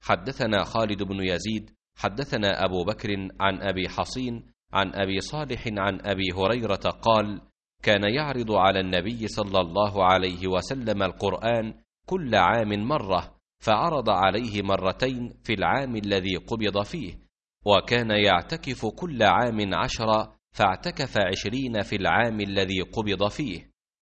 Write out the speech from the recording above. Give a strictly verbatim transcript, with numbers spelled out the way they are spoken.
حدثنا خالد بن يزيد حدثنا أبو بكر عن أبي حصين عن أبي صالح عن أبي هريرة قال: كان يعرض على النبي صلى الله عليه وسلم القرآن كل عام مرة، فعرض عليه مرتين في العام الذي قبض فيه، وكان يعتكف كل عام عشرة، فاعتكف عشرين في العام الذي قبض فيه.